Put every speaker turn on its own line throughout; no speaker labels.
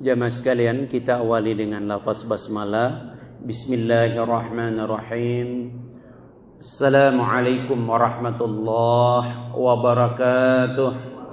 Jamaah sekalian, kita awali dengan lafaz basmalah. Bismillahirrahmanirrahim. Assalamualaikum warahmatullahi wabarakatuh.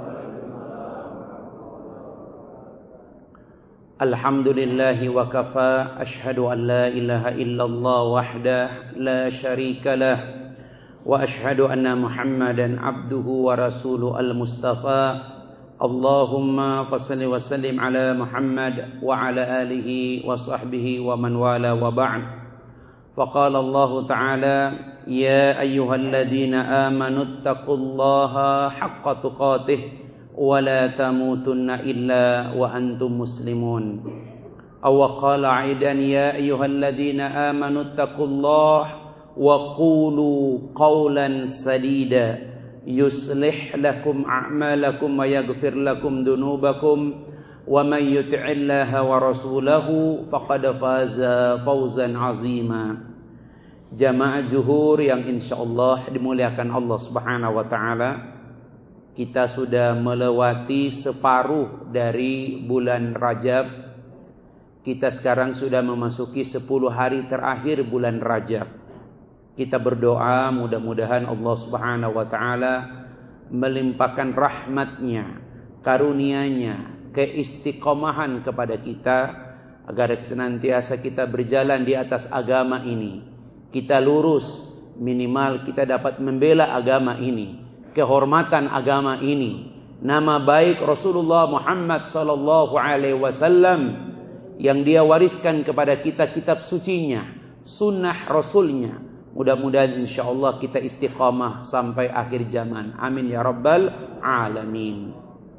Alhamdulillahi wa kafa. Ashhadu an la ilaha illallah wahdah la syarika lah. Wa ashhadu anna Muhammadan abduhu wa rasuluhu al-mustafa. Allahumma fassalli wa sallim ala Muhammad wa ala alihi wa sahbihi wa man wala wa ba'd. Faqala Allah ta'ala ya ayyuhalladzina amanu taqullaha haqqa tuqatih wa la tamutunna illa wa antum muslimun. Aw qala aidan ya ayyuhalladzina amanu taqullaha wa qulu qawlan sadida yuslih lakum a'malakum wa yaghfir lakum dunubakum wa man yuti'illaha wa rasulahu faqad faza fawzan azima. Jamaah zuhur yang insyaallah dimuliakan Allah Subhanahu wa taala, kita sudah melewati separuh dari bulan Rajab. Kita sekarang sudah memasuki 10 hari terakhir bulan Rajab. Kita berdoa mudah-mudahan Allah Subhanahu wa taala melimpahkan rahmatnya, karunia-Nya, keistiqomahan kepada kita agar senantiasa kita berjalan di atas agama ini. Kita lurus, minimal kita dapat membela agama ini, kehormatan agama ini, nama baik Rasulullah Muhammad sallallahu alaihi wasallam yang dia wariskan kepada kita kitab sucinya, sunnah Rasulnya. Mudah-mudahan insyaallah kita istiqamah sampai akhir zaman. Amin ya rabbal alamin.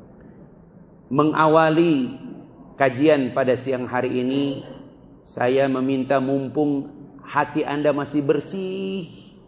Mengawali kajian pada siang hari ini, saya meminta mumpung hati Anda masih bersih,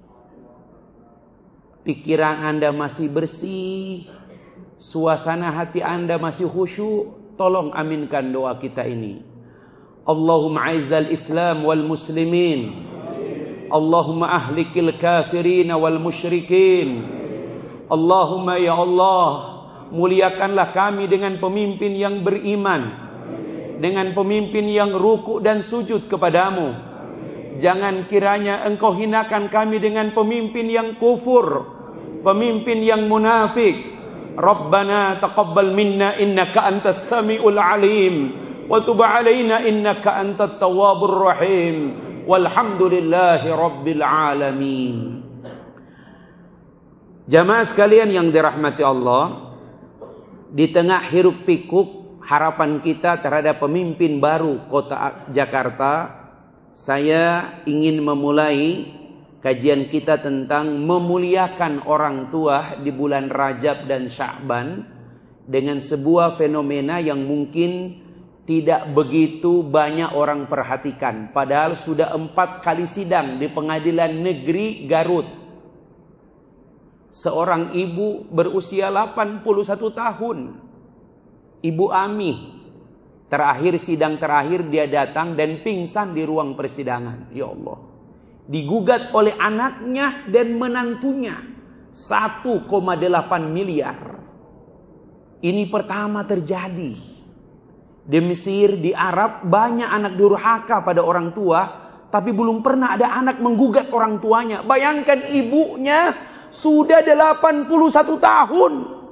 pikiran Anda masih bersih, suasana hati Anda masih khusyuk, tolong aminkan doa kita ini. Allahumma aizzal Islam wal muslimin, Allahumma ahlikil kafirin wal musyrikin. Allahumma ya Allah, muliakanlah kami dengan pemimpin yang beriman, dengan pemimpin yang ruku dan sujud kepadamu. Jangan kiranya Engkau hinakan kami dengan pemimpin yang kufur, pemimpin yang munafik. Rabbana taqabbal minna innaka antas samiul alim wa tub alaina innaka antat tawwabur rahim. Walhamdulillahi rabbil alamin. Jamaah sekalian yang dirahmati Allah, di tengah hiruk pikuk harapan kita terhadap pemimpin baru kota Jakarta, saya ingin memulai kajian kita tentang memuliakan orang tua di bulan Rajab dan Sya'ban dengan sebuah fenomena yang mungkin tidak begitu banyak orang perhatikan. Padahal sudah 4 kali sidang di Pengadilan Negeri Garut. Seorang ibu berusia 81 tahun, Ibu Ami. Terakhir sidang terakhir dia datang dan pingsan di ruang persidangan. Ya Allah. Digugat oleh anaknya dan menantunya 1,8 miliar. Ini pertama terjadi. Di Mesir, di Arab, banyak anak durhaka pada orang tua, tapi belum pernah ada anak menggugat orang tuanya. Bayangkan ibunya sudah 81 tahun.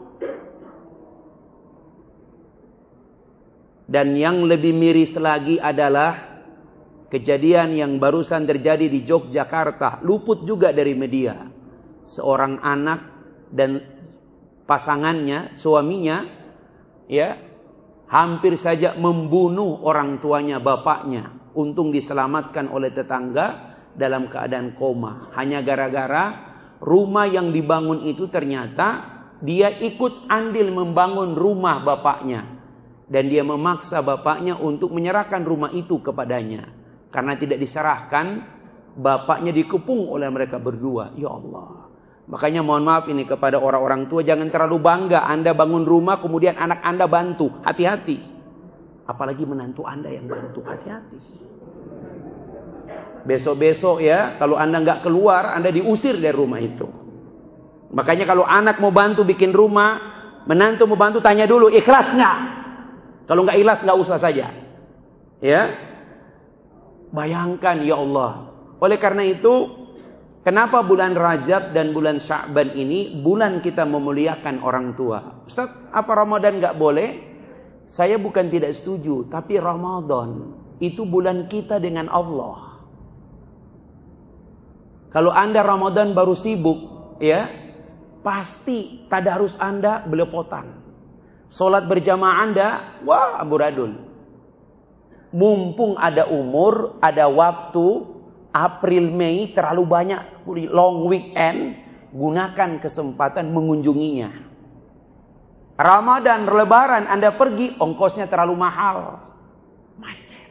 Dan yang lebih miris lagi adalah kejadian yang barusan terjadi di Yogyakarta, luput juga dari media. Seorang anak dan pasangannya, suaminya, ya, hampir saja membunuh orang tuanya, bapaknya. Untung diselamatkan oleh tetangga dalam keadaan koma. Hanya gara-gara rumah yang dibangun itu ternyata dia ikut andil membangun rumah bapaknya. Dan dia memaksa bapaknya untuk menyerahkan rumah itu kepadanya. Karena tidak diserahkan, bapaknya dikepung oleh mereka berdua. Ya Allah. Makanya mohon maaf ini kepada orang-orang tua, jangan terlalu bangga Anda bangun rumah kemudian anak Anda bantu. Hati-hati. Apalagi menantu Anda yang bantu. Hati-hati. Besok-besok ya, kalau Anda nggak keluar, Anda diusir dari rumah itu. Makanya kalau anak mau bantu bikin rumah, menantu mau bantu, tanya dulu ikhlas nggak? Kalau nggak ikhlas nggak usah saja. Ya, bayangkan ya Allah. Oleh karena itu, kenapa bulan Rajab dan bulan Sya'ban ini bulan kita memuliakan orang tua? Ustaz, apa Ramadan nggak boleh? Saya bukan tidak setuju, tapi Ramadan itu bulan kita dengan Allah. Kalau Anda Ramadan baru sibuk, ya, pasti tadarus Anda belepotan. Salat berjamaah Anda, wah amburadul. Mumpung ada umur, ada waktu, April, Mei terlalu banyak long weekend, gunakan kesempatan mengunjunginya. Ramadan, Lebaran Anda pergi, ongkosnya terlalu mahal. Macet.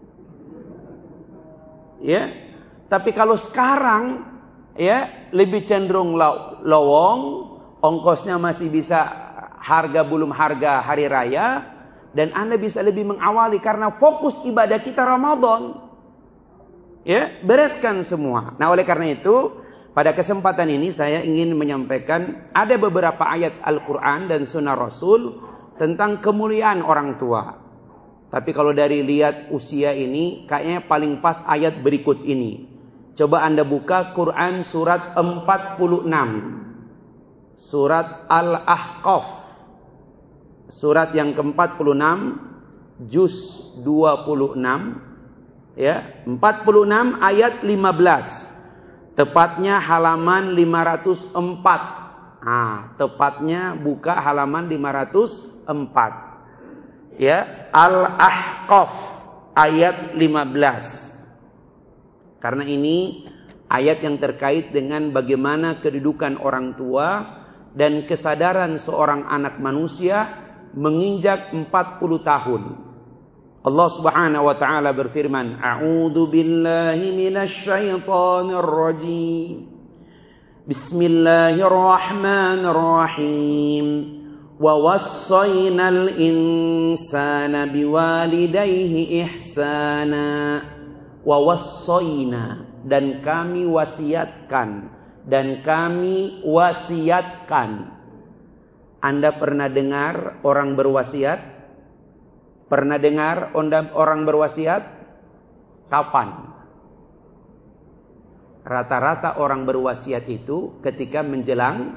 Ya. Tapi kalau sekarang ya lebih cenderung lowong, ongkosnya masih bisa harga belum harga hari raya, dan Anda bisa lebih mengawali karena fokus ibadah kita Ramadan. Ya, bereskan semua. Nah, oleh karena itu, pada kesempatan ini saya ingin menyampaikan ada beberapa ayat Al-Qur'an dan sunnah Rasul tentang kemuliaan orang tua. Tapi kalau dari lihat usia ini, kayaknya paling pas ayat berikut ini. Coba Anda buka Quran surat 46. Surat Al-Ahqaf. Surat yang ke-46, juz 26, ya, 46 ayat 15. Tepatnya halaman 504. Nah, tepatnya buka halaman 504. Ya, Al-Ahqaf ayat 15. Karena ini ayat yang terkait dengan bagaimana kedudukan orang tua dan kesadaran seorang anak manusia menginjak 40 tahun. Allah Subhanahu wa taala berfirman, A'udzu billahi minasy syaithanir rajim. Bismillahirrahmanirrahim. Wa wassaynal insana biwalidayhi ihsana. Wa wassayna, dan kami wasiatkan, Anda pernah dengar orang berwasiat? Pernah dengar orang berwasiat? Kapan? Rata-rata orang berwasiat itu ketika menjelang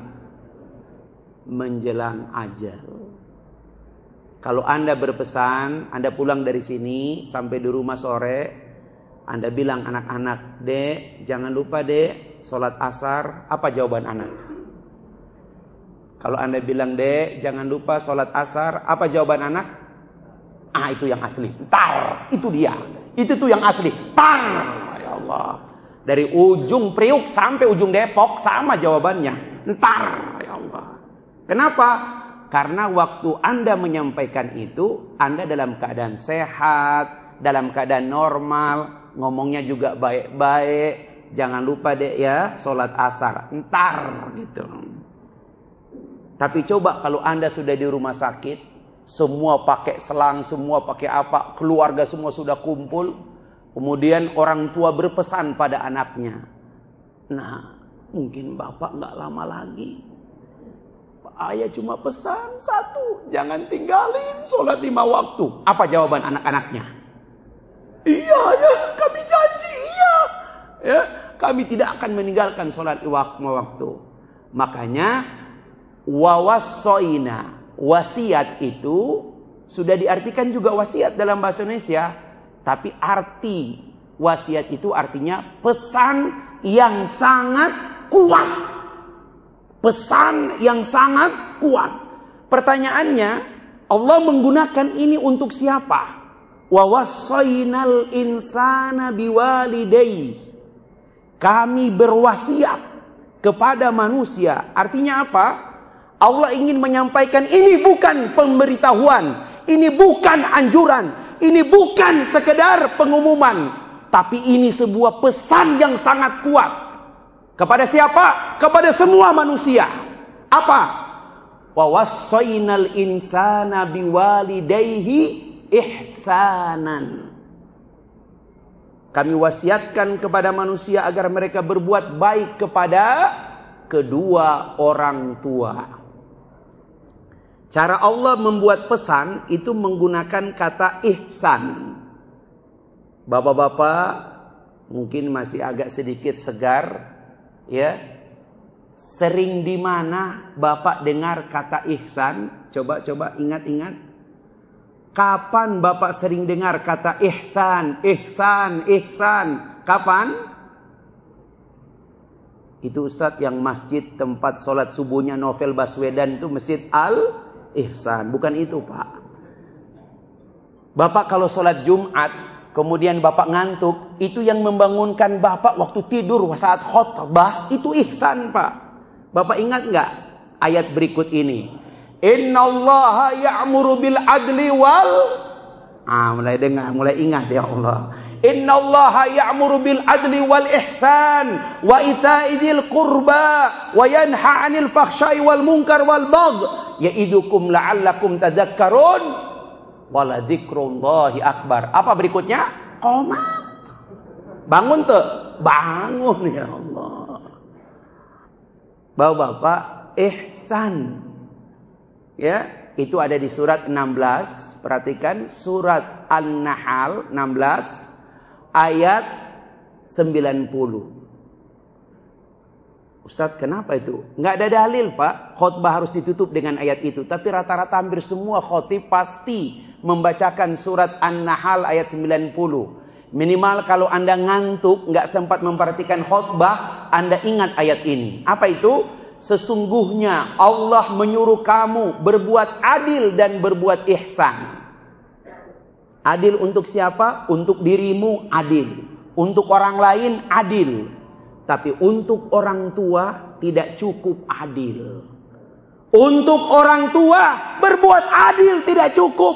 ajal. Kalau Anda berpesan, Anda pulang dari sini sampai di rumah sore, Anda bilang anak-anak, Dek, jangan lupa Dek, sholat asar. Apa jawaban anak? Kalau Anda bilang, Dek, jangan lupa sholat asar. Apa jawaban anak? Ah, itu yang asli. Tar, itu dia. Itu tuh yang asli. Tar, ya Allah. Dari ujung Priuk sampai ujung Depok sama jawabannya. Ntar, ya Allah. Kenapa? Karena waktu Anda menyampaikan itu, Anda dalam keadaan sehat, dalam keadaan normal, ngomongnya juga baik-baik. Jangan lupa Dek ya, sholat asar. Ntar, gitu. Tapi coba kalau Anda sudah di rumah sakit, semua pakai selang, semua pakai apa, keluarga semua sudah kumpul, kemudian orang tua berpesan pada anaknya, nah mungkin bapak nggak lama lagi, ayah cuma pesan satu, jangan tinggalin sholat 5 waktu. Apa jawaban anak-anaknya? Iya ya, kami janji, iya ya, kami tidak akan meninggalkan sholat 5 waktu. Makanya wawassoina, wasiat itu sudah diartikan juga wasiat dalam bahasa Indonesia, tapi arti wasiat itu artinya pesan yang sangat kuat. Pesan yang sangat kuat. Pertanyaannya, Allah menggunakan ini untuk siapa? Wawassainal insana biwalidayhi. Kami berwasiat kepada manusia. Artinya apa? Allah ingin menyampaikan ini bukan pemberitahuan, ini bukan anjuran, ini bukan sekedar pengumuman, tapi ini sebuah pesan yang sangat kuat. Kepada siapa? Kepada semua manusia. Apa? Wa wassaynal insana biwalidayhi ihsanan. Kami wasiatkan kepada manusia agar mereka berbuat baik kepada kedua orang tua. Cara Allah membuat pesan itu menggunakan kata ihsan. Bapak-bapak mungkin masih agak sedikit segar, ya. Sering di mana Bapak dengar kata ihsan? Coba ingat-ingat. Kapan Bapak sering dengar kata ihsan, ihsan, ihsan? Kapan? Itu Ustadz yang masjid tempat sholat subuhnya Novel Baswedan itu Masjid Al-Ihsan. Bukan itu, Pak. Bapak kalau sholat Jumat, kemudian Bapak ngantuk, itu yang membangunkan Bapak waktu tidur saat khutbah, itu ihsan, Pak. Bapak ingat nggak ayat berikut ini? Innallaha ya'muru bil adli wal... mulai dengar, mulai ingat ya Allah. Innallaha ya'muru bil adli wal ihsan wa ita'i dzil qurba wa yanha 'anil fahsya'i wal munkar wal baghi ya'idukum la'allakum tadhakkarun wa la dzikrullahi akbar. Apa berikutnya? Qomat. Bangun tuh, bangun ya Allah. Bapak-bapak, ihsan. Ya, itu ada di surat 16. Perhatikan surat An-Nahl 16 ayat 90. Ustadz, kenapa itu? Nggak ada dalil, Pak. Khutbah harus ditutup dengan ayat itu. Tapi rata-rata hampir semua khotib pasti membacakan surat An-Nahl ayat 90. Minimal kalau Anda ngantuk, nggak sempat memperhatikan khutbah, Anda ingat ayat ini. Apa itu? Sesungguhnya Allah menyuruh kamu berbuat adil dan berbuat ihsan. Adil untuk siapa? Untuk dirimu adil. Untuk orang lain adil. Tapi untuk orang tua tidak cukup adil. Untuk orang tua berbuat adil tidak cukup.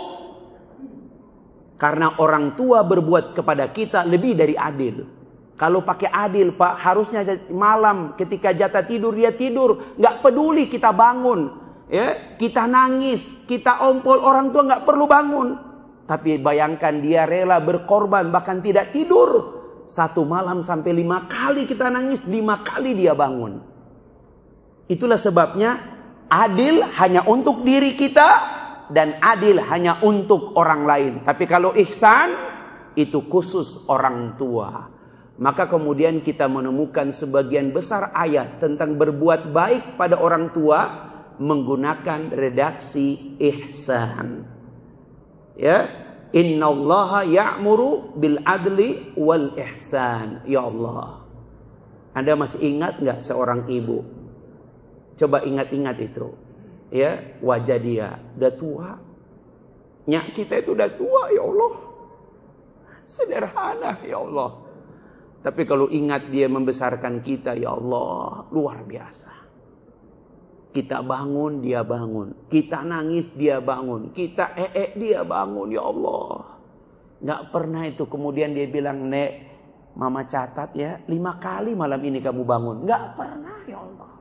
Karena orang tua berbuat kepada kita lebih dari adil. Kalau pakai adil, Pak, harusnya malam ketika jatah tidur dia tidur, nggak peduli kita bangun, ya, kita nangis, kita ompol, orang tua nggak perlu bangun. Tapi bayangkan dia rela berkorban bahkan tidak tidur. 1 malam sampai 5 kali kita nangis, 5 kali dia bangun. Itulah sebabnya adil hanya untuk diri kita dan adil hanya untuk orang lain. Tapi kalau ihsan itu khusus orang tua. Maka kemudian kita menemukan sebagian besar ayat tentang berbuat baik pada orang tua menggunakan redaksi ihsan. Ya, innallaha ya'muru bil adli wal ihsan. Ya Allah. Anda masih ingat enggak seorang ibu? Coba ingat-ingat itu. Ya, wajah dia udah tua. Nyak kita itu udah tua, ya Allah. Sederhana, ya Allah. Tapi kalau ingat dia membesarkan kita, ya Allah, luar biasa. Kita bangun, dia bangun. Kita nangis, dia bangun. Kita dia bangun, ya Allah. Nggak pernah itu kemudian dia bilang, Nek, Mama catat ya, 5 kali malam ini kamu bangun. Nggak pernah, ya Allah.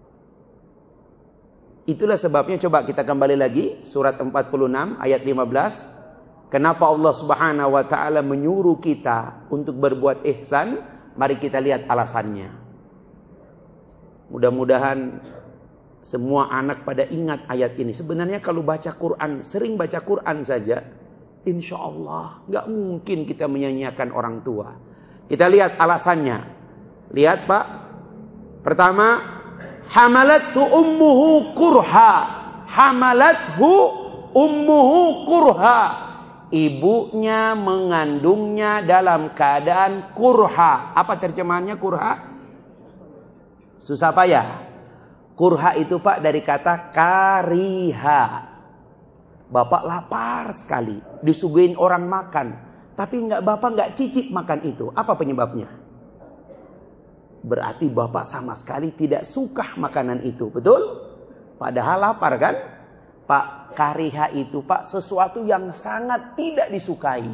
Itulah sebabnya, coba kita kembali lagi, surat 46 ayat 15. Kenapa Allah Subhanahu wa ta'ala menyuruh kita untuk berbuat ihsan? Mari kita lihat alasannya. Mudah-mudahan semua anak pada ingat ayat ini. Sebenarnya kalau baca Quran, sering baca Quran saja, insya Allah gak mungkin kita menyanyiakan orang tua. Kita lihat alasannya. Lihat, Pak. Pertama, hamalathu ummuhu kurha. Hamalathu ummuhu kurha. Ibunya mengandungnya dalam keadaan kurha. Apa terjemahannya kurha? Susah payah. Kurha itu, Pak, dari kata kariha. Bapak lapar sekali, disuguhin orang makan, tapi Bapak nggak cicip makan itu. Apa penyebabnya? Berarti Bapak sama sekali tidak suka makanan itu, betul? Padahal lapar kan? Pak, kariha itu, Pak, sesuatu yang sangat tidak disukai.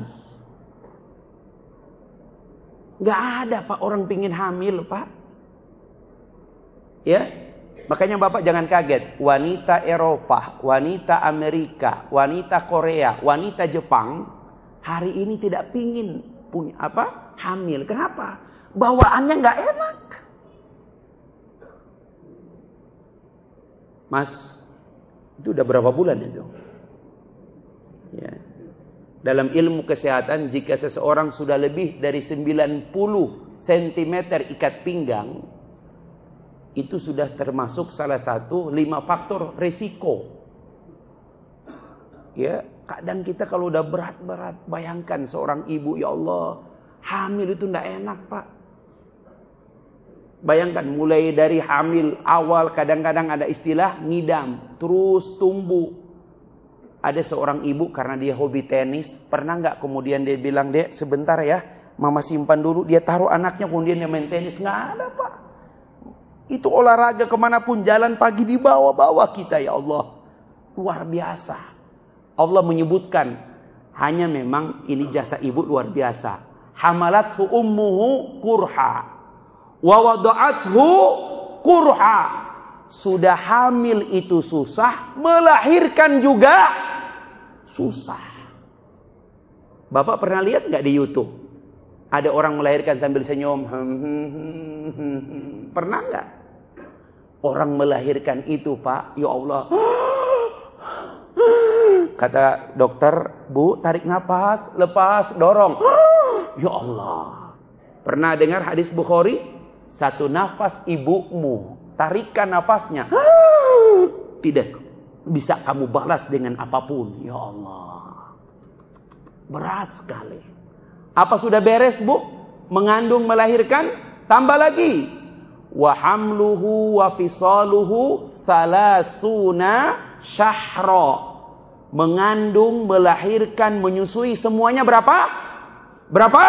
Gak ada, Pak, orang pingin hamil, Pak. Ya, makanya Bapak jangan kaget. Wanita Eropa, wanita Amerika, wanita Korea, wanita Jepang hari ini tidak pingin punya hamil. Kenapa? Bawaannya gak enak. Mas, Itu udah berapa bulan itu? Ya. Dalam ilmu kesehatan, jika seseorang sudah lebih dari 90 cm ikat pinggang, itu sudah termasuk salah satu 5 faktor resiko. Ya, kadang kita kalau udah berat-berat, bayangkan seorang ibu, ya Allah, hamil itu enggak enak, Pak. Bayangkan mulai dari hamil awal kadang-kadang ada istilah ngidam, terus tumbuh. Ada seorang ibu karena dia hobi tenis, pernah nggak kemudian dia bilang, "Dek, sebentar ya, mama simpan dulu." Dia taruh anaknya kemudian dia main tenis. Nggak ada, Pak. Itu olahraga kemanapun, jalan pagi dibawa-bawa kita, ya Allah. Luar biasa. Allah menyebutkan, hanya memang ini jasa ibu luar biasa. Hamalathu ummuhu kurha wa wada'athu kurha. Sudah hamil itu susah, melahirkan juga susah. Bapak pernah lihat nggak di YouTube? Ada orang melahirkan sambil senyum. Pernah nggak? Orang melahirkan itu, Pak, ya Allah. Kata dokter, "Bu, tarik nafas, lepas, dorong." Ya Allah. Pernah dengar hadis Bukhari? Satu nafas ibumu, tarikan nafasnya, tidak bisa kamu balas dengan apapun. Ya Allah, berat sekali. Apa sudah beres, Bu? Mengandung, melahirkan? Tambah lagi. Wa hamluhu wa fisaluhu 30 syahra. Mengandung, melahirkan, menyusui, semuanya berapa? Berapa?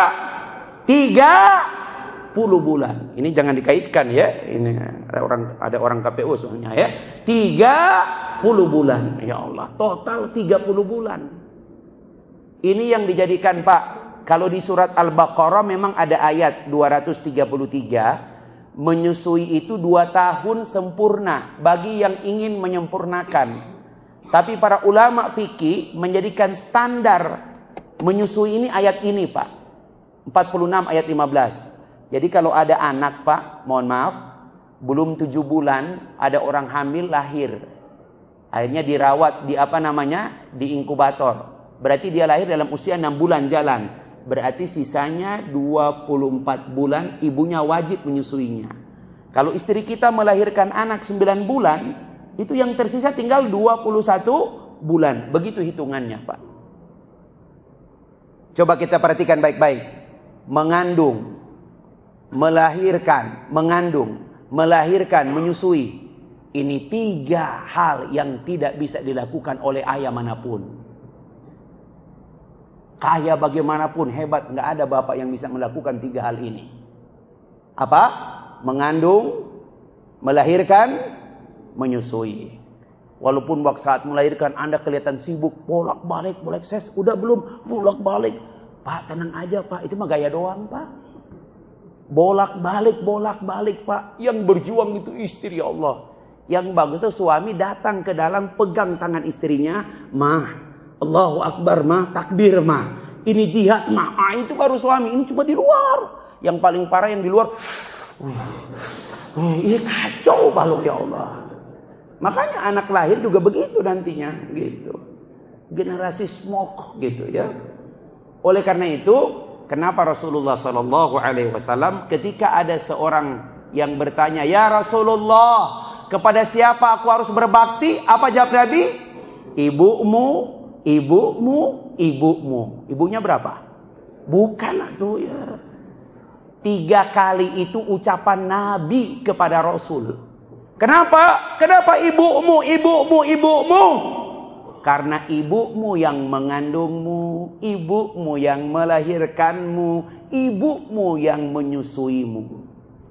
30 bulan. Ini jangan dikaitkan ya. Ini ada orang KPU soalnya ya. 30 bulan. Ya Allah, total 30 bulan. Ini yang dijadikan, Pak, kalau di surat Al-Baqarah memang ada ayat 233, menyusui itu 2 tahun sempurna bagi yang ingin menyempurnakan. Tapi para ulama fikih menjadikan standar menyusui ini ayat ini, Pak. 46 ayat 15. Jadi kalau ada anak, Pak, mohon maaf, belum 7 bulan, ada orang hamil lahir. Akhirnya dirawat di di inkubator. Berarti dia lahir dalam usia 6 bulan jalan. Berarti sisanya 24 bulan ibunya wajib menyusuinya. Kalau istri kita melahirkan anak 9 bulan, itu yang tersisa tinggal 21 bulan. Begitu hitungannya, Pak. Coba kita perhatikan baik-baik. Mengandung, melahirkan, menyusui. Ini 3 hal yang tidak bisa dilakukan oleh ayah manapun. Kaya bagaimanapun, hebat, nggak ada bapak yang bisa melakukan 3 hal ini. Apa? Mengandung, melahirkan, menyusui. Walaupun waktu saat melahirkan Anda kelihatan sibuk, bolak-balik, ses, udah belum? Bolak-balik. Pak, tenang aja, Pak, itu mah gaya doang, Pak. Bolak-balik, Pak. Yang berjuang itu istri, ya Allah. Yang bagus itu suami datang ke dalam, pegang tangan istrinya, "Mah, Allahu Akbar, mah, takbir, mah. Ini jihad, mah." Itu baru suami. Ini cuma di luar. Yang paling parah yang di luar. Ini kacau balok, ya Allah. Makanya anak lahir juga begitu nantinya, gitu. Generasi smoke, gitu ya. Oleh karena itu, kenapa Rasulullah SAW ketika ada seorang yang bertanya, "Ya Rasulullah, kepada siapa aku harus berbakti?" Apa jawab Nabi? Ibumu, ibumu, ibumu. Ibunya berapa? Bukan tuh ya. 3 kali itu ucapan Nabi kepada Rasul. Kenapa? Kenapa ibumu, ibumu, ibumu? Karena ibumu yang mengandungmu, ibumu yang melahirkanmu, ibumu yang menyusuimu.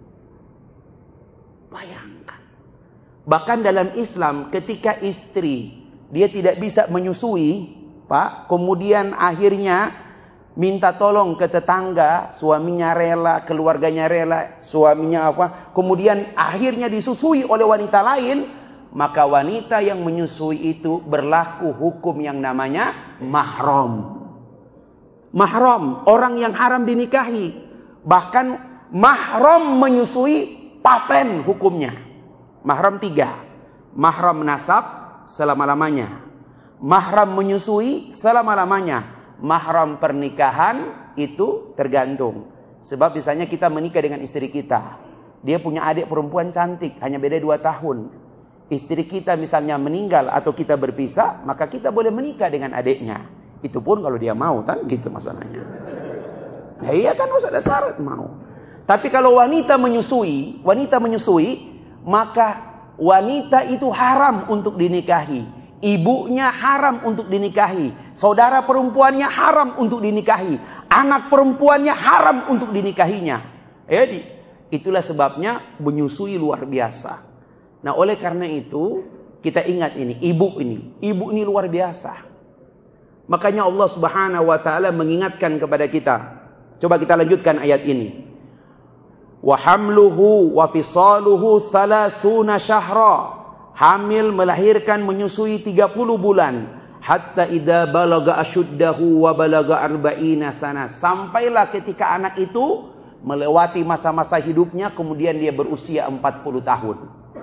Bayangkan. Bahkan dalam Islam ketika istri dia tidak bisa menyusui, Pak, kemudian akhirnya minta tolong ke tetangga, suaminya rela, keluarganya rela, suaminya kemudian akhirnya disusui oleh wanita lain, maka wanita yang menyusui itu berlaku hukum yang namanya mahram. Mahram, orang yang haram dinikahi. Bahkan mahram menyusui paten hukumnya. Mahram 3. Mahram nasab, selama-lamanya. Mahram menyusui selama-lamanya. Mahram pernikahan itu tergantung. Sebab misalnya kita menikah dengan istri kita, dia punya adik perempuan cantik, hanya beda 2 tahun. Istri kita misalnya meninggal atau kita berpisah, maka kita boleh menikah dengan adiknya. Itu pun kalau dia mau, kan gitu masalahnya. Nah, iya kan harus ada syarat mau. Tapi kalau wanita menyusui, maka wanita itu haram untuk dinikahi. Ibunya haram untuk dinikahi. Saudara perempuannya haram untuk dinikahi. Anak perempuannya haram untuk dinikahinya. Jadi, itulah sebabnya menyusui luar biasa. Nah, oleh karena itu, kita ingat ini, ibu ini luar biasa. Makanya Allah Subhanahu wa taala mengingatkan kepada kita. Coba kita lanjutkan ayat ini. Wa hamluhu wa fisaluhu 30 syahra. Hamil, melahirkan, menyusui 30 bulan. Hatta idza balaga asyuddahu wa balaga 40 sana. Sampailah ketika anak itu melewati masa-masa hidupnya, kemudian dia berusia 40 tahun.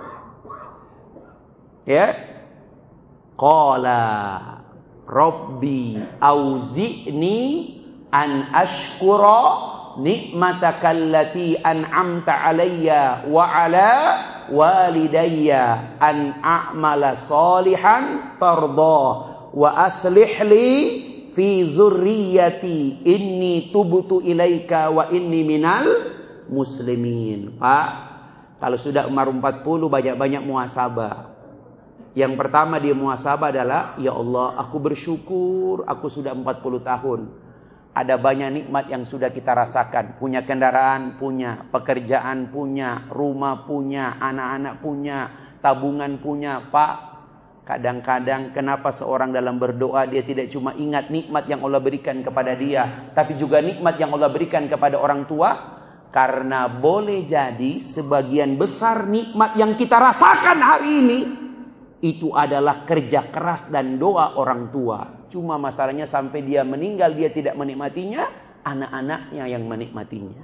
Ya. Qala Rabbi auzi'ni an ashkura nikmataka allati an'amta alayya wa ala walidayya an a'mala salihan tardah wa aslih li fi zurriyyati inni tubtu ilaika wa inni minal muslimin. Pak, kalau sudah umur 40 banyak-banyak muhasabah. Yang pertama dia muhasabah adalah, ya Allah, aku bersyukur aku sudah 40 tahun. Ada banyak nikmat yang sudah kita rasakan. Punya kendaraan, punya. Pekerjaan, punya. Rumah, punya. Anak-anak, punya. Tabungan, punya. Pak, kadang-kadang kenapa seorang dalam berdoa dia tidak cuma ingat nikmat yang Allah berikan kepada dia, tapi juga nikmat yang Allah berikan kepada orang tua? Karena boleh jadi sebagian besar nikmat yang kita rasakan hari ini itu adalah kerja keras dan doa orang tua. Cuma masalahnya sampai dia meninggal dia tidak menikmatinya, anak-anaknya yang menikmatinya.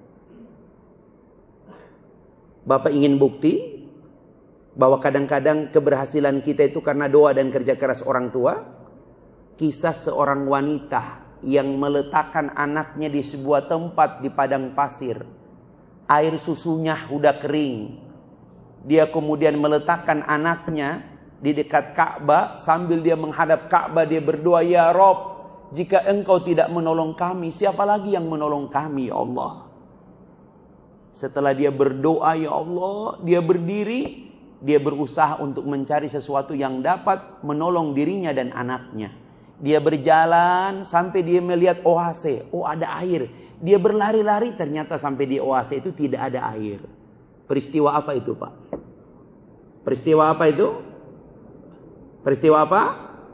Bapak ingin bukti bahwa kadang-kadang keberhasilan kita itu karena doa dan kerja keras orang tua? Kisah seorang wanita yang meletakkan anaknya di sebuah tempat di padang pasir. Air susunya udah kering. Dia kemudian meletakkan anaknya di dekat Ka'bah, sambil dia menghadap Ka'bah dia berdoa, ya Rob, jika engkau tidak menolong kami, siapa lagi yang menolong kami, ya Allah? Setelah dia berdoa, ya Allah, dia berdiri, dia berusaha untuk mencari sesuatu yang dapat menolong dirinya dan anaknya. Dia berjalan sampai dia melihat oase, oh ada air. Dia berlari-lari, ternyata sampai di oase itu tidak ada air. Peristiwa apa itu, Pak? Peristiwa apa itu? Peristiwa apa?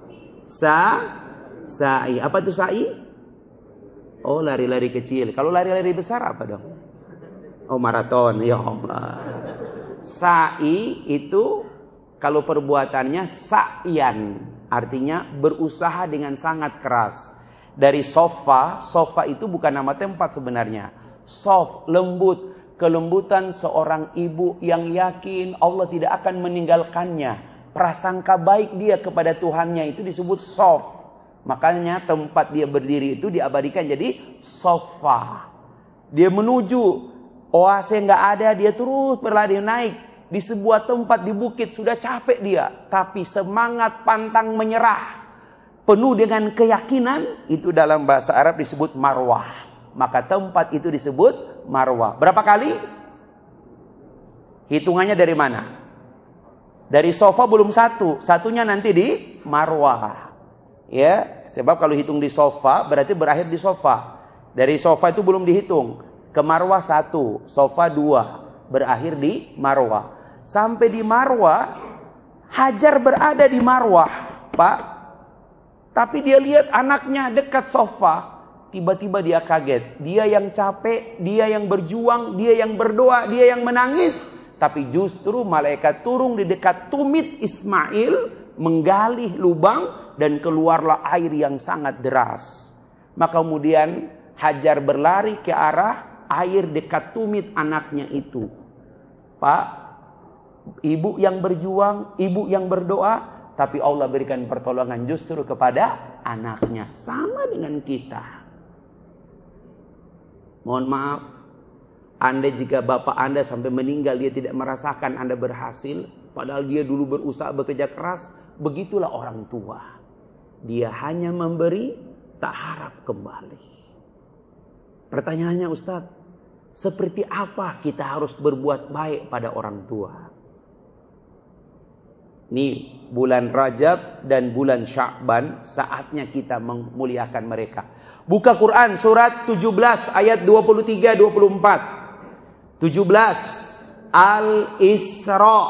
Sa'i. Apa itu sa'i? Oh, lari-lari kecil. Kalau lari-lari besar apa dong? Oh, maraton. Ya Allah. Sa'i itu kalau perbuatannya sa'yan, artinya berusaha dengan sangat keras. Dari sofa itu bukan nama tempat sebenarnya. Soft, lembut, kelembutan seorang ibu yang yakin Allah tidak akan meninggalkannya. Prasangka baik dia kepada Tuhannya itu disebut soft. Makanya tempat dia berdiri itu diabadikan jadi sofa. Dia menuju oase nggak ada, dia terus berlari naik di sebuah tempat di bukit. Sudah capek dia, tapi semangat pantang menyerah, penuh dengan keyakinan. Itu dalam bahasa Arab disebut marwah. Maka tempat itu disebut marwah. Berapa kali? Hitungannya dari mana? Dari sofa belum satu, satunya nanti di marwah. Ya, sebab kalau hitung di sofa berarti berakhir di sofa. Dari sofa itu belum dihitung. Ke marwah 1, sofa 2, berakhir di marwah. Sampai di marwah, Hajar berada di marwah, Pak. Tapi dia lihat anaknya dekat sofa. Tiba-tiba dia kaget. Dia yang capek, dia yang berjuang, dia yang berdoa, dia yang menangis. Tapi justru malaikat turun di dekat tumit Ismail, menggali lubang dan keluarlah air yang sangat deras. Maka kemudian Hajar berlari ke arah air dekat tumit anaknya itu. Pak, ibu yang berjuang, ibu yang berdoa, tapi Allah berikan pertolongan justru kepada anaknya. Sama dengan kita. Mohon maaf, Anda jika bapak Anda sampai meninggal dia tidak merasakan Anda berhasil, padahal dia dulu berusaha bekerja keras. Begitulah orang tua. Dia hanya memberi, tak harap kembali. Pertanyaannya, Ustaz, seperti apa kita harus berbuat baik pada orang tua? Ini bulan Rajab dan bulan Sya'ban, saatnya kita memuliakan mereka. Buka Quran surat 17 ayat 23-24. 17 Al-Isra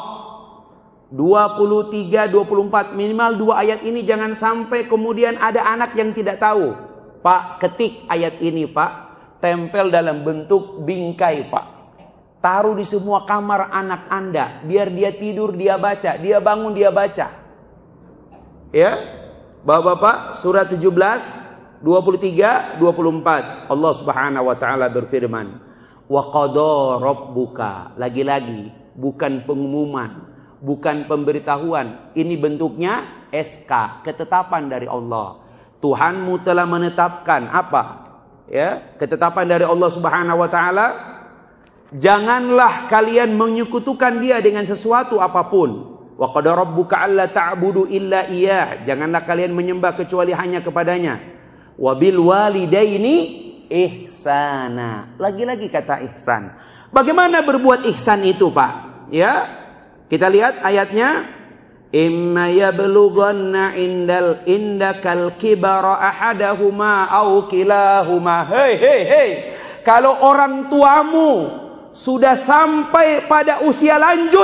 23-24. Minimal 2 ayat ini jangan sampai kemudian ada anak yang tidak tahu. Pak, ketik ayat ini Pak, tempel dalam bentuk bingkai Pak. Taruh di semua kamar anak Anda. Biar dia tidur, dia baca. Dia bangun, dia baca. Ya. Bapak-bapak, surat 17, 23, 24. Allah subhanahu wa ta'ala berfirman. Wa qada rabbuka. Lagi-lagi. Bukan pengumuman. Bukan pemberitahuan. Ini bentuknya SK. Ketetapan dari Allah. Tuhanmu telah menetapkan. Apa? Ya. Ketetapan dari Allah subhanahu wa ta'ala. Janganlah kalian menyekutukan dia dengan sesuatu apapun. Wa qad rabbuka alla ta'budu illa iyyah. Janganlah kalian menyembah kecuali hanya kepadanya. Wa bil walidaini ihsana. Lagi-lagi kata ihsan. Bagaimana berbuat ihsan itu, Pak? Ya. Kita lihat ayatnya. Imma yablughanna indakal kibara ahadahuma aw kilahuma. Hei. Kalau orang tuamu sudah sampai pada usia lanjut.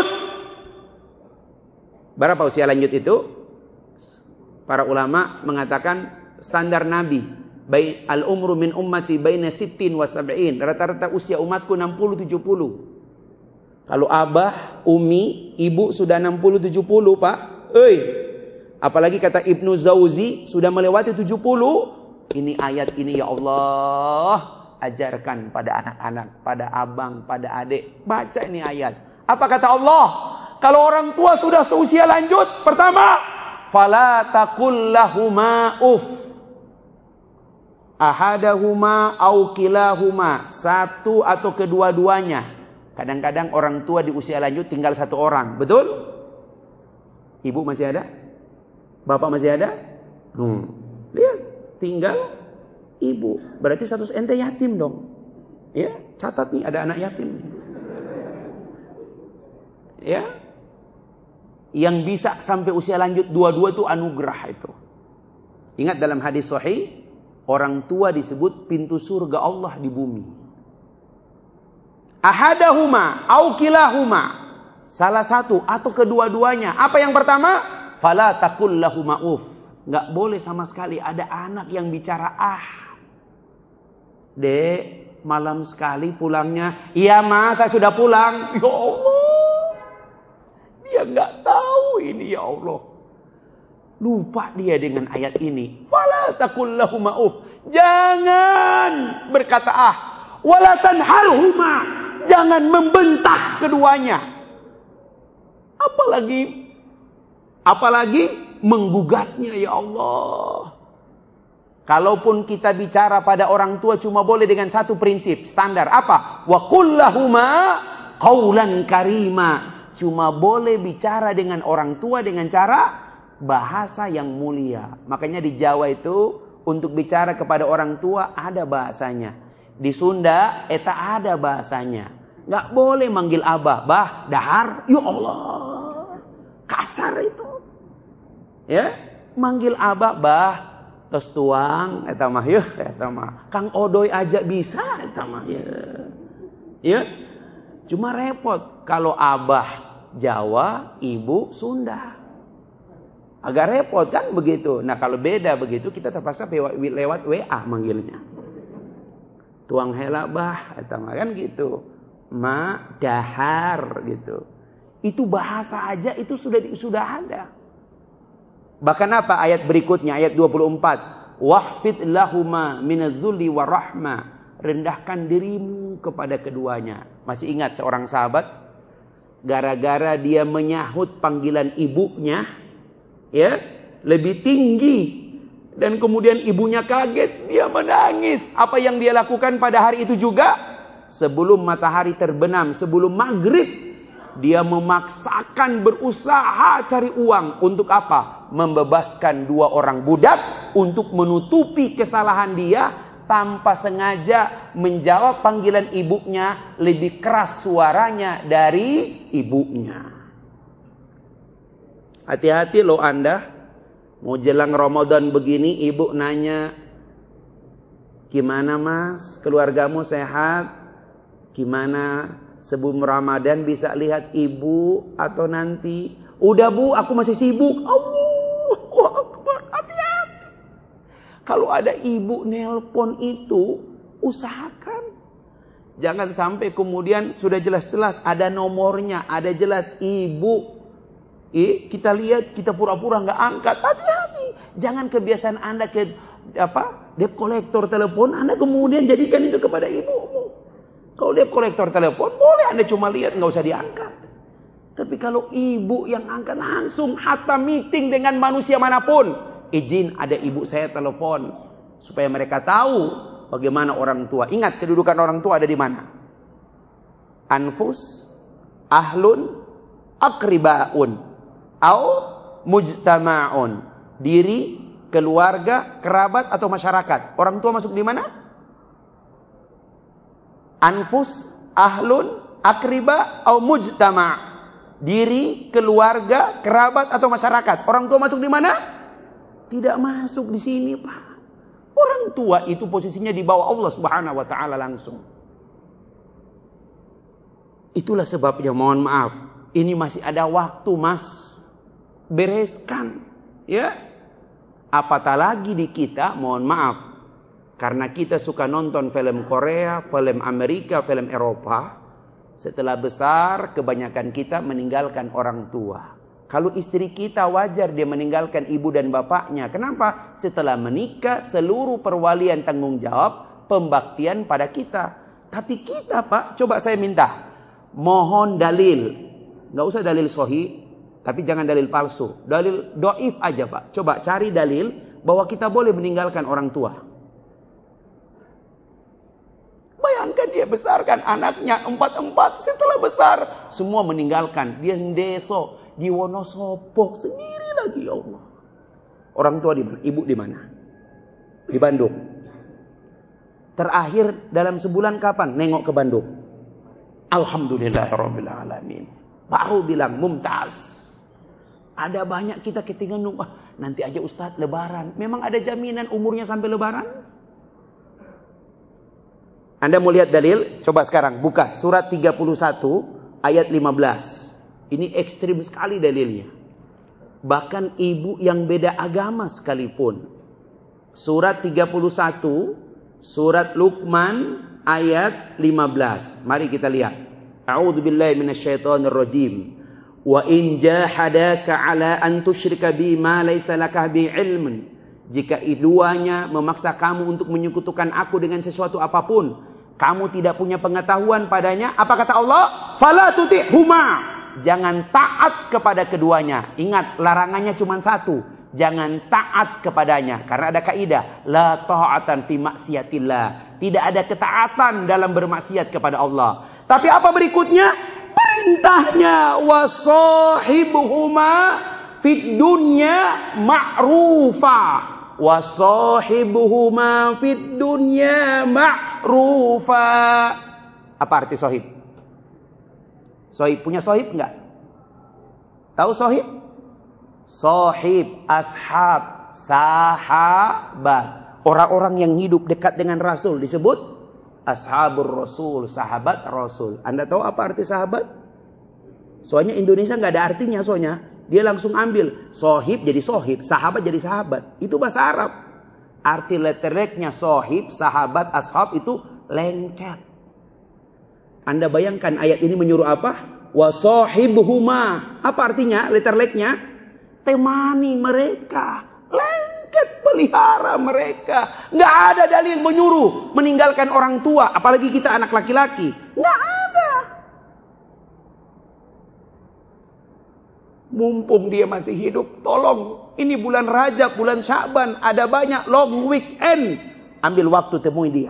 Berapa usia lanjut itu? Para ulama mengatakan standar Nabi, al-umru min ummati baina 60 wa 70. Rata-rata usia umatku 60-70. Kalau abah, umi, ibu sudah 60-70, Pak. Apalagi kata Ibnu Jauzi sudah melewati 70. Ini ayat ini ya Allah, ajarkan pada anak-anak, pada abang, pada adik. Baca ini ayat. Apa kata Allah? Kalau orang tua sudah seusia lanjut, pertama, fala taqul lahuma uff. Ahadahuma au kilahuma. Satu atau kedua-duanya. Kadang-kadang orang tua di usia lanjut tinggal satu orang. Betul? Ibu masih ada? Bapak masih ada? Lihat, tinggal ibu. Berarti status ente yatim dong. Ya, catat nih ada anak yatim. Ya. Yang bisa sampai usia lanjut dua-dua itu anugerah itu. Ingat dalam hadis sahih, orang tua disebut pintu surga Allah di bumi. Ahadahuma au kilahuma. Salah satu atau kedua-duanya. Apa yang pertama? Fala taqul lahuma uff. Enggak boleh sama sekali ada anak yang bicara Dek, malam sekali pulangnya. Iya mas, saya sudah pulang. Ya Allah. Dia nggak tahu ini ya Allah. Lupa dia dengan ayat ini. Fala taqul lahuma uff. Jangan berkata wala tanharhuma. Jangan membentak keduanya. Apalagi menggugatnya ya Allah. Kalaupun kita bicara pada orang tua cuma boleh dengan satu prinsip standar. Apa? Wa qul lahuma qaulan karima. Cuma boleh bicara dengan orang tua dengan cara bahasa yang mulia. Makanya di Jawa itu untuk bicara kepada orang tua ada bahasanya. Di Sunda eta ada bahasanya. Nggak boleh manggil abah, bah, dahar, ya Allah. Kasar itu. Ya, manggil abah, bah, tos tuang, eta mah yeuh, eta mah. Kang Odoy aja bisa, eta mah ya. Ya. Cuma repot kalau abah Jawa, ibu Sunda. Agak repot kan begitu. Nah, kalau beda begitu kita terpaksa lewat WA manggilnya. Tuang hela bah, eta mah kan gitu. Ma dahar gitu. Itu bahasa aja itu sudah ada. Bahkan apa ayat berikutnya ayat 24, wahfid lahuma minadz-dzulli warahmah. Rendahkan dirimu kepada keduanya. Masih ingat seorang sahabat gara-gara dia menyahut panggilan ibunya, Ya, lebih tinggi. Dan kemudian ibunya kaget, dia menangis. Apa yang dia lakukan pada hari itu juga? Sebelum matahari terbenam, sebelum maghrib, dia memaksakan berusaha cari uang. Untuk apa? Membebaskan 2 orang budak untuk menutupi kesalahan dia. Tanpa sengaja menjawab panggilan ibunya, lebih keras suaranya dari ibunya. Hati-hati loh Anda. Mau jelang Ramadan begini, ibu nanya, gimana mas, keluargamu sehat? Gimana sebelum Ramadan bisa lihat ibu atau nanti? Udah bu, aku masih sibuk. Allahu Akbar, hati-hati. Kalau ada ibu nelpon itu, usahakan. Jangan sampai kemudian sudah jelas-jelas ada nomornya, ada jelas ibu. Kita lihat, kita pura-pura nggak angkat. Hati-hati. Jangan kebiasaan Anda debt collector telepon, Anda kemudian jadikan itu kepada ibumu. Kalau debt collector telepon, boleh Anda cuma lihat, nggak usah diangkat. Tapi kalau ibu yang angkat langsung, hatta meeting dengan manusia manapun, izin ada ibu saya telepon, supaya mereka tahu bagaimana orang tua. Ingat, kedudukan orang tua ada di mana? Anfus, ahlun, akribaun, au mujtama'un. Diri, keluarga, kerabat atau masyarakat. Orang tua masuk di mana? Anfus, ahlun, akriba, au mujtama'. Diri, keluarga, kerabat atau masyarakat. Orang tua masuk di mana? Tidak masuk di sini, Pak. Orang tua itu posisinya di bawah Allah Subhanahu wa taala langsung. Itulah sebabnya, mohon maaf, ini masih ada waktu, Mas. Bereskan, ya. Apatah lagi di kita, mohon maaf, karena kita suka nonton film Korea, film Amerika, film Eropa. Setelah besar, kebanyakan kita meninggalkan orang tua. Kalau istri kita, wajar dia meninggalkan ibu dan bapaknya. Kenapa? Setelah menikah, seluruh perwalian tanggung jawab, pembaktian pada kita. Tapi kita, Pak, coba saya minta, mohon dalil. Nggak usah dalil sahih, tapi jangan dalil palsu. Dalil doif aja, Pak. Coba cari dalil bahwa kita boleh meninggalkan orang tua. Bayangkan dia besarkan anaknya 4 setelah besar semua meninggalkan. Dia ndeso di Wonosobo sendiri lagi, ya Allah. Orang tua di mana? Ibu di mana? Di Bandung. Terakhir dalam sebulan kapan nengok ke Bandung? Alhamdulillahirabbil alamin. Baru bilang mumtaz. Ada banyak kita ketinggalan, nanti aja Ustadz lebaran. Memang ada jaminan umurnya sampai lebaran? Anda mau lihat dalil? Coba sekarang buka surat 31 ayat 15. Ini ekstrim sekali dalilnya. Bahkan ibu yang beda agama sekalipun. Surat 31, surat Luqman ayat 15. Mari kita lihat. A'udzubillahi minasyaitonirrajim. Wa in jahadaka ala an tusyrika bi ma laysa laka bi ilmun. Jika keduanya memaksa kamu untuk menyekutukan aku dengan sesuatu apapun, kamu tidak punya pengetahuan padanya, apa kata Allah? Fala tuti'huma. Jangan taat kepada keduanya. Ingat, larangannya cuma satu. Jangan taat kepadanya. Karena ada kaidah, la ta'atan fi maksiatillah. Tidak ada ketaatan dalam bermaksiat kepada Allah. Tapi apa berikutnya? Perintahnya, wasahibuhuma fid dunya ma'rufa. Wasahibuhuma fid dunya ma'rufa. Apa arti sahib? Sahib, punya sahib enggak? Tahu sahib? Sahib, ashab, sahabat. Orang-orang yang hidup dekat dengan Rasul disebut ashabur Rasul, sahabat Rasul. Anda tahu apa arti sahabat? Soalnya Indonesia nggak ada artinya, soalnya dia langsung ambil sohib jadi sohib, sahabat jadi sahabat. Itu bahasa Arab. Arti letternya sohib, sahabat, ashab itu lengket. Anda bayangkan ayat ini menyuruh apa? Wasohibuhuma. Apa artinya letternya? Temani mereka. Lengket, pelihara mereka. Nggak ada dalil menyuruh meninggalkan orang tua, apalagi kita anak laki-laki. Nggak ada. Mumpung dia masih hidup, tolong. Ini bulan Rajab, bulan Sya'ban, ada banyak long weekend. Ambil waktu temui dia.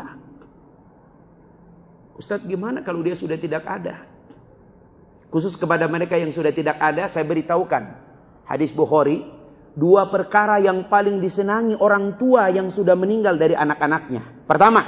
Ustaz, gimana kalau dia sudah tidak ada? Khusus kepada mereka yang sudah tidak ada, saya beritahukan. Hadis Bukhari, 2 perkara yang paling disenangi orang tua yang sudah meninggal dari anak-anaknya. Pertama,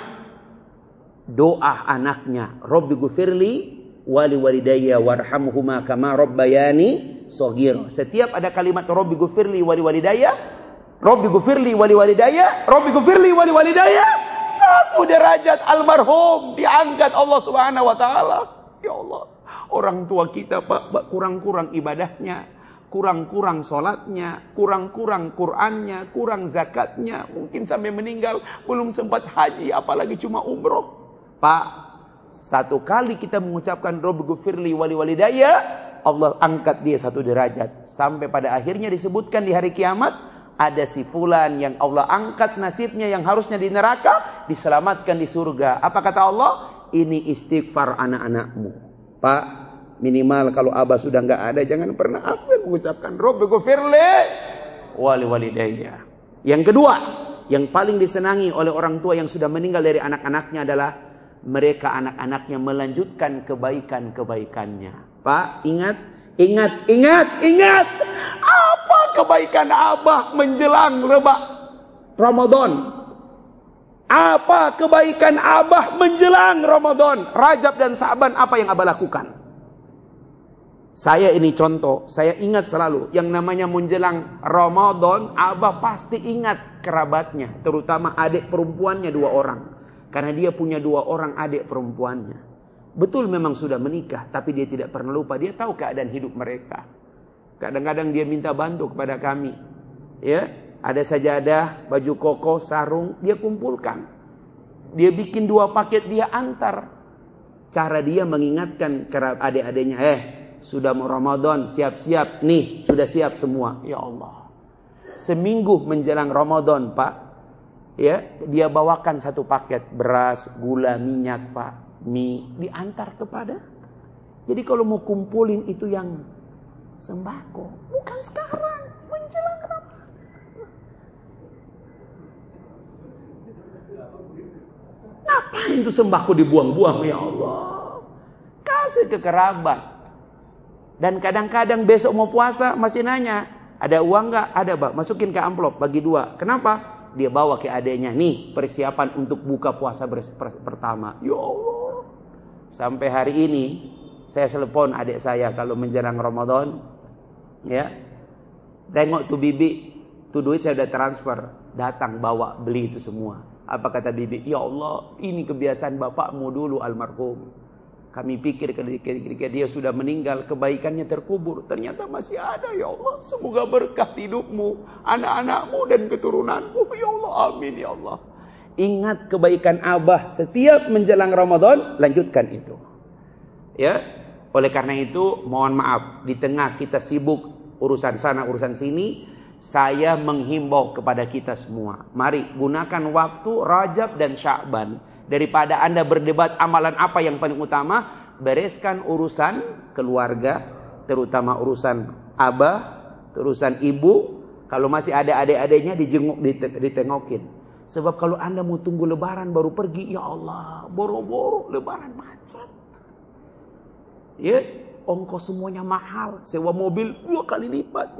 doa anaknya, Rabbi gufirli wali walidayya warhamhuma kama rabbayani shaghira. Setiap ada kalimat Rabbi gufirli wali walidayya, Rabbi gufirli wali walidayya, Rabbi gufirli wali walidayya, 1 derajat almarhum diangkat Allah Subhanahu wa taala. Ya Allah, orang tua kita Pak kurang-kurang ibadahnya, kurang-kurang sholatnya, kurang-kurang Qur'annya, kurang zakatnya, mungkin sampai meninggal belum sempat haji, apalagi cuma umroh. Pak, 1 kali kita mengucapkan Rabbi gufirli wali walidayya, Allah angkat dia 1 derajat. Sampai pada akhirnya disebutkan di hari kiamat, ada si fulan yang Allah angkat nasibnya yang harusnya di neraka, diselamatkan di surga. Apa kata Allah? Ini istighfar anak-anakmu. Pak, minimal kalau abah sudah enggak ada, jangan pernah absen mengucapkan Rabbi gufirli wali walidayya. Yang kedua, yang paling disenangi oleh orang tua yang sudah meninggal dari anak-anaknya adalah mereka anak-anaknya melanjutkan kebaikan-kebaikannya. Pak, ingat. Apa kebaikan abah menjelang Ramadan? Apa kebaikan abah menjelang Ramadan? Rajab dan Sya'ban, apa yang abah lakukan? Saya ini contoh, saya ingat selalu yang namanya menjelang Ramadan, abah pasti ingat kerabatnya, terutama adik perempuannya 2 orang. Karena dia punya 2 orang adik perempuannya. Betul memang sudah menikah, tapi dia tidak pernah lupa, dia tahu keadaan hidup mereka. Kadang-kadang dia minta bantu kepada kami. Ya, ada sajadah, baju koko, sarung, dia kumpulkan. Dia bikin 2 paket, dia antar. Cara dia mengingatkan adik-adiknya, sudah mau Ramadan, siap-siap. Nih, sudah siap semua. Ya Allah. Seminggu menjelang Ramadan, Pak. Ya, dia bawakan 1 paket beras, gula, minyak, Pak. Mie diantar kepada. Jadi kalau mau kumpulin itu yang sembako, bukan sekarang, menjelang Ramadan. Ngapain itu sembako dibuang-buang, ya Allah? Kasih ke kerabat. Dan kadang-kadang besok mau puasa masih nanya, ada uang nggak? Ada, Pak. Masukin ke amplop, bagi 2. Kenapa? Dia bawa ke adeknya, nih persiapan untuk buka puasa pertama. Ya Allah. Sampai hari ini saya telepon adik saya kalau menjelang Ramadan, ya. Tengok tuh bibi, tuh duit saya udah transfer, datang bawa beli itu semua. Apa kata bibi? Ya Allah, ini kebiasaan bapakmu dulu almarhum. Kami pikir ketika dia sudah meninggal, kebaikannya terkubur. Ternyata masih ada, ya Allah. Semoga berkah hidupmu, anak-anakmu dan keturunanmu. Ya Allah, amin ya Allah. Ingat kebaikan abah setiap menjelang Ramadan, lanjutkan itu. Ya, oleh karena itu, mohon maaf, di tengah kita sibuk urusan sana, urusan sini, saya menghimbau kepada kita semua. Mari gunakan waktu Rajab dan Sya'ban. Daripada Anda berdebat amalan apa yang paling utama, bereskan urusan keluarga, terutama urusan abah, urusan ibu. Kalau masih ada adik-adiknya, ditengokin. Sebab kalau Anda mau tunggu lebaran baru pergi, ya Allah, boro-boro lebaran macet. Ya, ongkos semuanya mahal, sewa mobil 2 kali lipat.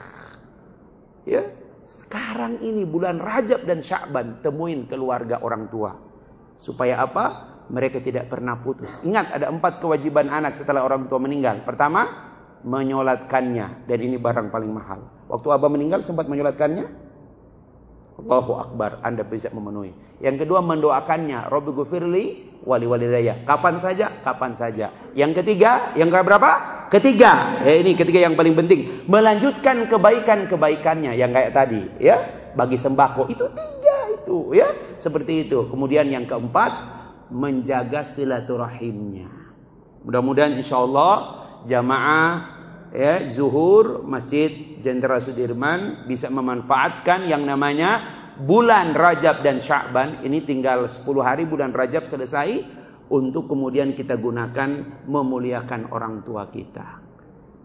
Ya, sekarang ini bulan Rajab dan Sya'ban, temuin keluarga orang tua. Supaya apa? Mereka tidak pernah putus. Ingat, ada 4 kewajiban anak setelah orang tua meninggal. Pertama, menyolatkannya. Dan ini barang paling mahal. Waktu abah meninggal sempat menyolatkannya? Allahu Akbar, Anda bisa memenuhi. Yang kedua, mendoakannya. Rabbi gufirli wali walidayya. Kapan saja? Kapan saja. Yang ketiga, yang keberapa? Ketiga. Ini ketiga yang paling penting. Melanjutkan kebaikan-kebaikannya. Yang kayak tadi. Ya, bagi sembako. Itu 3 itu. Ya, seperti itu. Kemudian yang keempat, menjaga silaturahimnya. Mudah-mudahan insyaAllah jamaah zuhur Masjid Jenderal Sudirman bisa memanfaatkan yang namanya bulan Rajab dan Sya'ban. Ini tinggal 10 hari bulan Rajab selesai, untuk kemudian kita gunakan memuliakan orang tua kita.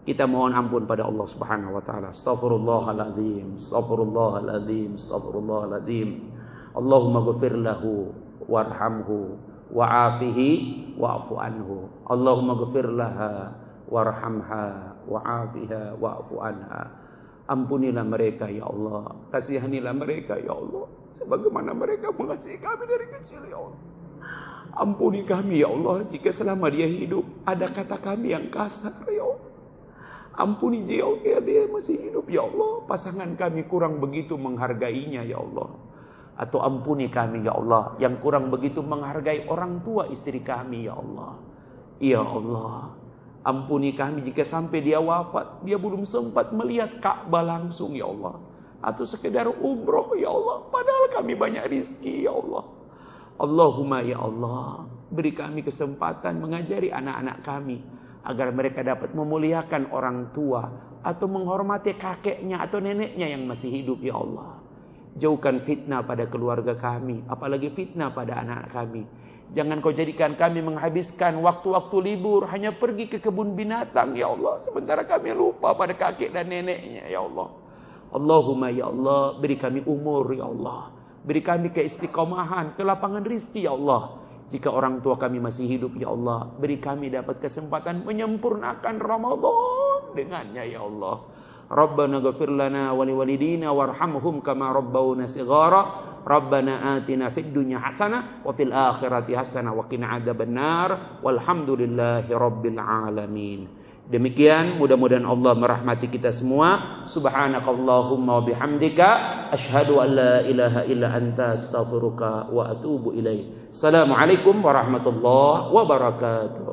Kita mohon ampun pada Allah Subhanahu wa taala. Astaghfirullahaladzim, astaghfirullahaladzim, astaghfirullahaladzim. Allahumma ghfir lahu warhamhu wa'afihi wa'fu anhu. Allahumma ghfir laha warhamha wa'afiha wa'fu anha. Ampunilah mereka ya Allah, kasihanilah mereka ya Allah, sebagaimana mereka mengasihi kami dari kecil ya Allah. Ampuni kami ya Allah jika selama dia hidup ada kata kami yang kasar ya Allah. Ampuni dia masih hidup ya Allah, pasangan kami kurang begitu menghargainya ya Allah. Atau ampuni kami ya Allah yang kurang begitu menghargai orang tua istri kami ya Allah. Ya Allah, ampuni kami jika sampai dia wafat dia belum sempat melihat Ka'bah langsung ya Allah, atau sekedar umroh ya Allah, padahal kami banyak rizki ya Allah. Allahumma ya Allah, beri kami kesempatan mengajari anak-anak kami agar mereka dapat memuliakan orang tua atau menghormati kakeknya atau neneknya yang masih hidup ya Allah. Jauhkan fitnah pada keluarga kami, apalagi fitnah pada anak kami. Jangan kau jadikan kami menghabiskan waktu-waktu libur hanya pergi ke kebun binatang ya Allah, sementara kami lupa pada kakek dan neneknya ya Allah. Allahumma ya Allah, beri kami umur ya Allah, beri kami keistiqomahan, kelapangan rizki ya Allah. Jika orang tua kami masih hidup ya Allah, beri kami dapat kesempatan menyempurnakan Ramadan dengannya ya Allah. Rabbana ghafir lana wa liwalidina warhamhum kama rabbawna shighara. Rabbana atina fid dunya hasanah wa fil akhirati hasanah wa qina adzabannar. Walhamdulillahi rabbil alamin. Demikian, mudah-mudahan Allah merahmati kita semua. Subhanakallahumma wa bihamdika asyhadu an la ilaha illa anta astaghfiruka wa atubu ilaik. Assalamualaikum warahmatullahi wabarakatuh.